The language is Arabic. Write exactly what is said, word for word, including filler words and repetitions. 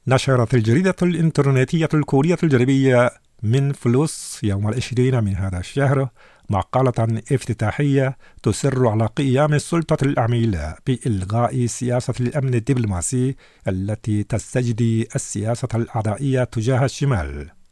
نشرت الجريدة الإنترنتية الكورية الجنوبية من فلوس يوم العشرين من هذا الشهر مقالة افتتاحية تسر على قيام السلطة الأميلة بإلغاء سياسة الأمن الدبلوماسي التي تستجدي السياسة الأعدائية تجاه الشمال.